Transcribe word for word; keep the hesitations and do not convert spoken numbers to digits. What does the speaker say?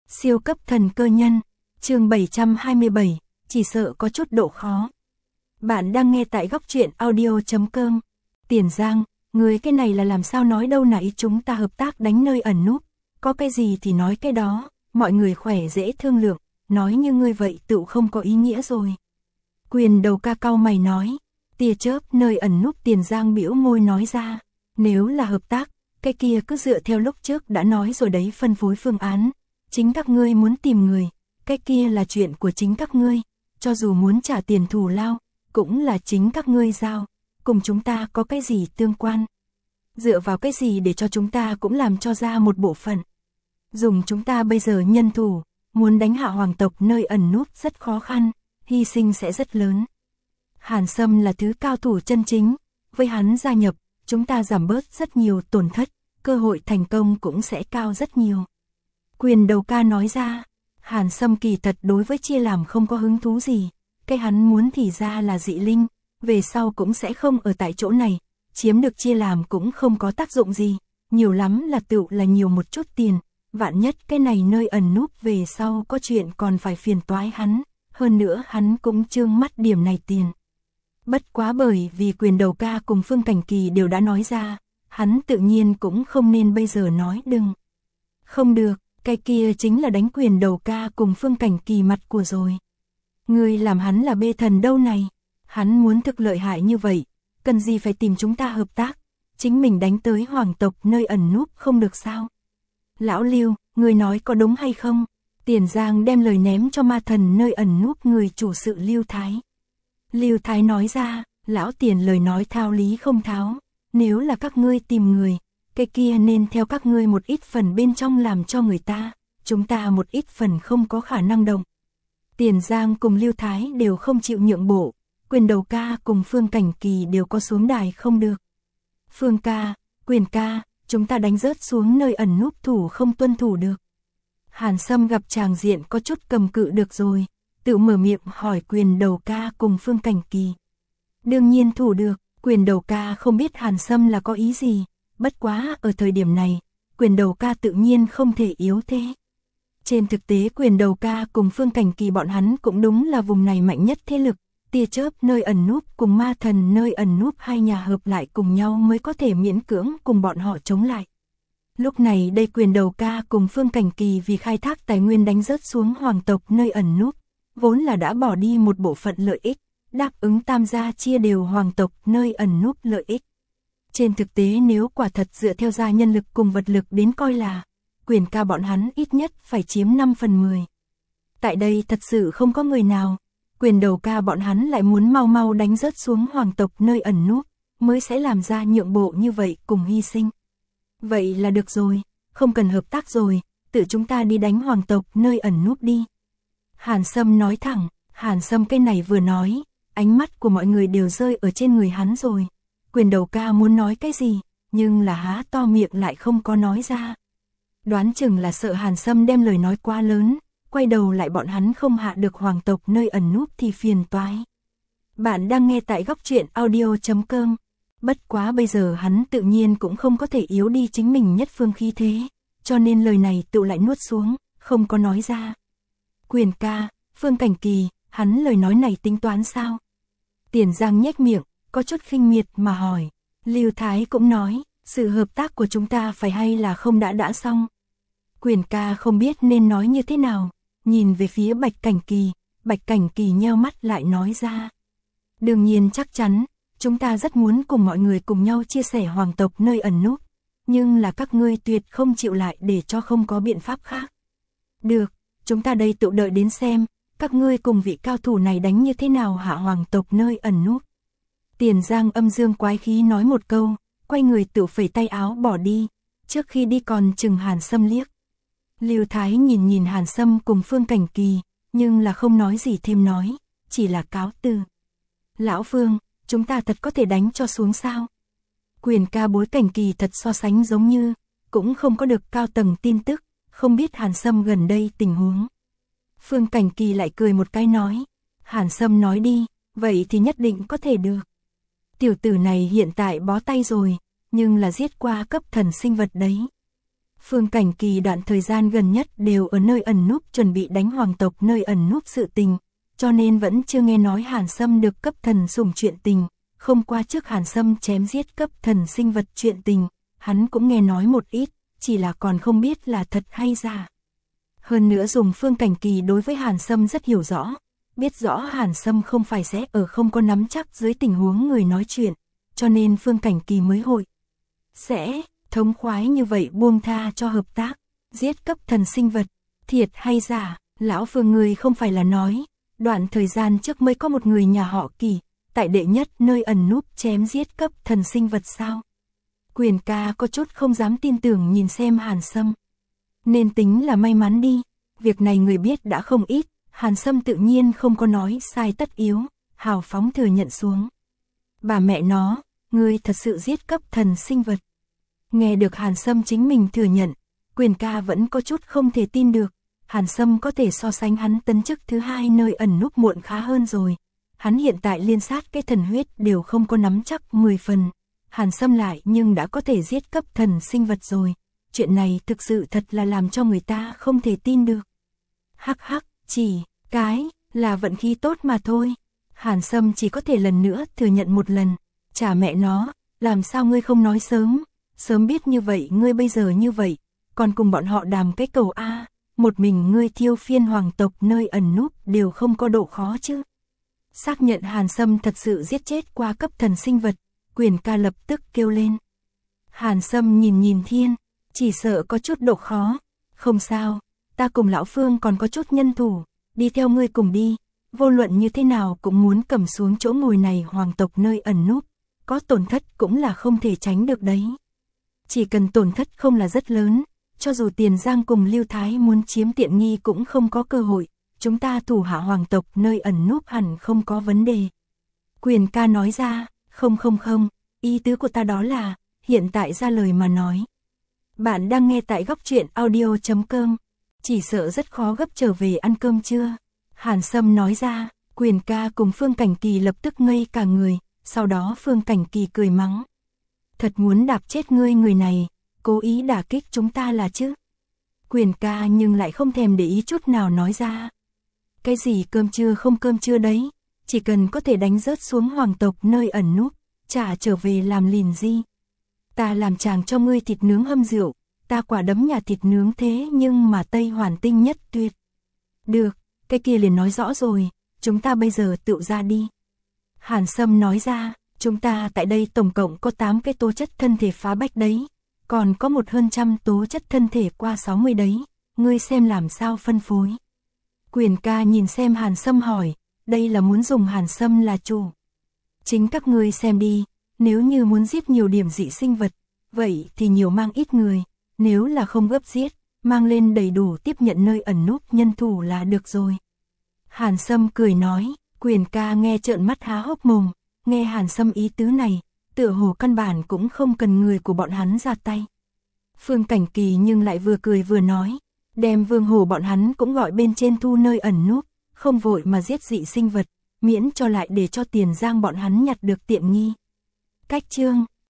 Siêu cấp thần cơ nhân, chương bảy trăm hai mươi bảy, chỉ sợ có chút độ khó. Bạn đang nghe tại góc truyện audio chấm com. Tiền Giang, người cái này là làm sao nói đâu nãy chúng ta hợp tác đánh nơi ẩn núp, có cái gì thì nói cái đó, mọi người khỏe dễ thương lượng, nói như ngươi vậy tự không có ý nghĩa rồi. Quyền đầu ca cau mày nói, tia chớp nơi ẩn núp. Tiền Giang bĩu môi nói ra, nếu là hợp tác, cái kia cứ dựa theo lúc trước đã nói rồi đấy, phân phối phương án. Chính các ngươi muốn tìm người, cái kia là chuyện của chính các ngươi, cho dù muốn trả tiền thù lao, cũng là chính các ngươi giao, cùng chúng ta có cái gì tương quan. Dựa vào cái gì để cho chúng ta cũng làm cho ra một bộ phận. Dùng chúng ta bây giờ nhân thủ, muốn đánh hạ hoàng tộc nơi ẩn núp rất khó khăn, hy sinh sẽ rất lớn. Hàn Sâm là thứ cao thủ chân chính, với hắn gia nhập, chúng ta giảm bớt rất nhiều tổn thất, cơ hội thành công cũng sẽ cao rất nhiều. Quyền đầu ca nói ra, Hàn Sâm kỳ thật đối với chia làm không có hứng thú gì, cái hắn muốn thì ra là dị linh, về sau cũng sẽ không ở tại chỗ này, chiếm được chia làm cũng không có tác dụng gì, nhiều lắm là tựu là nhiều một chút tiền, vạn nhất cái này nơi ẩn núp về sau có chuyện còn phải phiền toái hắn, hơn nữa hắn cũng trương mắt điểm này tiền. Bất quá bởi vì quyền đầu ca cùng Phương Cảnh Kỳ đều đã nói ra, hắn tự nhiên cũng không nên bây giờ nói đừng. Không được, cái kia chính là đánh quyền đầu ca cùng Phương Cảnh Kỳ mặt của rồi. Người làm hắn là bê thần đâu này, hắn muốn thực lợi hại như vậy, cần gì phải tìm chúng ta hợp tác, chính mình đánh tới hoàng tộc nơi ẩn núp không được sao. Lão Lưu, người nói có đúng hay không? Tiền Giang đem lời ném cho ma thần nơi ẩn núp người chủ sự Lưu Thái. Lưu Thái nói ra, lão Tiền lời nói thao lý không tháo, nếu là các ngươi tìm người, cái kia nên theo các ngươi một ít phần bên trong làm cho người ta, chúng ta một ít phần không có khả năng động. Tiền Giang cùng Lưu Thái đều không chịu nhượng bộ, quyền đầu ca cùng Phương Cảnh Kỳ đều có xuống đài không được. Phương ca, quyền ca, chúng ta đánh rớt xuống nơi ẩn núp thủ không tuân thủ được. Hàn Sâm gặp tràng diện có chút cầm cự được rồi, tự mở miệng hỏi quyền đầu ca cùng Phương Cảnh Kỳ. Đương nhiên thủ được, quyền đầu ca không biết Hàn Sâm là có ý gì, bất quá ở thời điểm này, quyền đầu ca tự nhiên không thể yếu thế. Trên thực tế quyền đầu ca cùng Phương Cảnh Kỳ bọn hắn cũng đúng là vùng này mạnh nhất thế lực, tia chớp nơi ẩn núp cùng ma thần nơi ẩn núp hai nhà hợp lại cùng nhau mới có thể miễn cưỡng cùng bọn họ chống lại. Lúc này đây quyền đầu ca cùng Phương Cảnh Kỳ vì khai thác tài nguyên đánh rớt xuống hoàng tộc nơi ẩn núp, vốn là đã bỏ đi một bộ phận lợi ích, đáp ứng tam gia chia đều hoàng tộc nơi ẩn núp lợi ích. Trên thực tế nếu quả thật dựa theo gia nhân lực cùng vật lực đến coi là, quyền ca bọn hắn ít nhất phải chiếm năm phần mười. Tại đây thật sự không có người nào, quyền đầu ca bọn hắn lại muốn mau mau đánh rớt xuống hoàng tộc nơi ẩn núp, mới sẽ làm ra nhượng bộ như vậy cùng hy sinh. Vậy là được rồi, không cần hợp tác rồi, tự chúng ta đi đánh hoàng tộc nơi ẩn núp đi. Hàn Sâm nói thẳng, Hàn Sâm cái này vừa nói, ánh mắt của mọi người đều rơi ở trên người hắn rồi. Quyền đầu ca muốn nói cái gì, nhưng là há to miệng lại không có nói ra. Đoán chừng là sợ Hàn Sâm đem lời nói quá lớn, quay đầu lại bọn hắn không hạ được hoàng tộc nơi ẩn núp thì phiền toái. Bạn đang nghe tại góc truyện audio chấm com. Bất quá bây giờ hắn tự nhiên cũng không có thể yếu đi chính mình nhất phương khí thế, cho nên lời này tự lại nuốt xuống, không có nói ra. Quyền ca, Phương Cảnh Kỳ, hắn lời nói này tính toán sao? Tiền Giang nhếch miệng, có chút khinh miệt mà hỏi. Lưu Thái cũng nói, sự hợp tác của chúng ta phải hay là không đã đã xong. Quyền ca không biết nên nói như thế nào, nhìn về phía Bạch Cảnh Kỳ, Bạch Cảnh Kỳ nheo mắt lại nói ra. Đương nhiên chắc chắn, chúng ta rất muốn cùng mọi người cùng nhau chia sẻ hoàng tộc nơi ẩn núp, nhưng là các ngươi tuyệt không chịu lại để cho không có biện pháp khác. Được, chúng ta đây tự đợi đến xem, các ngươi cùng vị cao thủ này đánh như thế nào hạ hoàng tộc nơi ẩn núp. Tiền Giang âm dương quái khí nói một câu, quay người tự phẩy tay áo bỏ đi, trước khi đi còn chừng Hàn Sâm liếc. Lưu Thái nhìn nhìn Hàn Sâm cùng Phương Cảnh Kỳ, nhưng là không nói gì thêm nói, chỉ là cáo từ. Lão Phương, chúng ta thật có thể đánh cho xuống sao? Quyền ca bối Cảnh Kỳ thật so sánh giống như, cũng không có được cao tầng tin tức, không biết Hàn Sâm gần đây tình huống. Phương Cảnh Kỳ lại cười một cái nói, Hàn Sâm nói đi, vậy thì nhất định có thể được. Tiểu tử này hiện tại bó tay rồi, nhưng là giết qua cấp thần sinh vật đấy. Phương Cảnh Kỳ đoạn thời gian gần nhất đều ở nơi ẩn núp chuẩn bị đánh hoàng tộc nơi ẩn núp sự tình, cho nên vẫn chưa nghe nói Hàn Sâm được cấp thần sủng chuyện tình, không qua trước Hàn Sâm chém giết cấp thần sinh vật chuyện tình, hắn cũng nghe nói một ít, chỉ là còn không biết là thật hay giả. Hơn nữa dùng Phương Cảnh Kỳ đối với Hàn Sâm rất hiểu rõ, biết rõ Hàn Sâm không phải sẽ ở không có nắm chắc dưới tình huống người nói chuyện, cho nên Phương Cảnh Kỳ mới hội sẽ thống khoái như vậy buông tha cho hợp tác, giết cấp thần sinh vật, thiệt hay giả, lão Phương người không phải là nói, đoạn thời gian trước mới có một người nhà họ Kỳ, tại đệ nhất nơi ẩn núp chém giết cấp thần sinh vật sao? Quyền ca có chút không dám tin tưởng nhìn xem Hàn Sâm. Nên tính là may mắn đi, việc này người biết đã không ít, Hàn Sâm tự nhiên không có nói sai tất yếu, hào phóng thừa nhận xuống. Bà mẹ nó, ngươi thật sự giết cấp thần sinh vật. Nghe được Hàn Sâm chính mình thừa nhận, Quyền ca vẫn có chút không thể tin được, Hàn Sâm có thể so sánh hắn tấn chức thứ hai nơi ẩn núp muộn khá hơn rồi. Hắn hiện tại liên sát cái thần huyết đều không có nắm chắc mười phần, Hàn Sâm lại nhưng đã có thể giết cấp thần sinh vật rồi. Chuyện này thực sự thật là làm cho người ta không thể tin được. Hắc hắc, chỉ cái là vận khí tốt mà thôi. Hàn Sâm chỉ có thể lần nữa thừa nhận một lần. Chả mẹ nó, làm sao ngươi không nói sớm? Sớm biết như vậy ngươi bây giờ như vậy, còn cùng bọn họ đàm cái cầu A, một mình ngươi thiêu phiên hoàng tộc nơi ẩn núp đều không có độ khó chứ. Xác nhận Hàn Sâm thật sự giết chết qua cấp thần sinh vật, Quyền ca lập tức kêu lên. Hàn Sâm nhìn nhìn thiên, chỉ sợ có chút độ khó. Không sao, ta cùng lão Phương còn có chút nhân thủ, đi theo ngươi cùng đi. Vô luận như thế nào cũng muốn cầm xuống chỗ ngồi này hoàng tộc nơi ẩn núp, có tổn thất cũng là không thể tránh được đấy. Chỉ cần tổn thất không là rất lớn, cho dù Tiền Giang cùng Lưu Thái muốn chiếm tiện nghi cũng không có cơ hội, chúng ta thủ hạ hoàng tộc nơi ẩn núp hẳn không có vấn đề. Quyền ca nói ra, không không không, ý tứ của ta đó là, hiện tại ra lời mà nói. Bạn đang nghe tại góc truyện audio chấm com, chỉ sợ rất khó gấp trở về ăn cơm trưa. Hàn Sâm nói ra, Quyền ca cùng Phương Cảnh Kỳ lập tức ngây cả người, sau đó Phương Cảnh Kỳ cười mắng. Thật muốn đạp chết ngươi người này, cố ý đả kích chúng ta là chứ. Quyền ca nhưng lại không thèm để ý chút nào nói ra. Cái gì cơm trưa không cơm trưa đấy, chỉ cần có thể đánh rớt xuống hoàng tộc nơi ẩn núp, trả trở về làm lìn gì. Ta làm chàng cho ngươi thịt nướng hâm rượu, ta quả đấm nhà thịt nướng thế nhưng mà Tây Hoàn Tinh nhất tuyệt. Được, cái kia liền nói rõ rồi, chúng ta bây giờ tự ra đi. Hàn Sâm nói ra, chúng ta tại đây tổng cộng có tám cái tố chất thân thể phá bách đấy, còn có một hơn trăm tố chất thân thể qua sáu mươi đấy, ngươi xem làm sao phân phối. Quyền ca nhìn xem Hàn Sâm hỏi, đây là muốn dùng Hàn Sâm là chủ. Chính các ngươi xem đi, nếu như muốn giết nhiều điểm dị sinh vật, vậy thì nhiều mang ít người, nếu là không gấp giết, mang lên đầy đủ tiếp nhận nơi ẩn núp nhân thủ là được rồi. Hàn Sâm cười nói, Quyền ca nghe trợn mắt há hốc mồm, nghe Hàn Sâm ý tứ này, tựa hồ căn bản cũng không cần người của bọn hắn ra tay. Phương Cảnh Kỳ nhưng lại vừa cười vừa nói, đem Vương Hổ bọn hắn cũng gọi bên trên thu nơi ẩn núp, không vội mà giết dị sinh vật, miễn cho lại để cho Tiền Giang bọn hắn nhặt được tiện nghi. Cách chương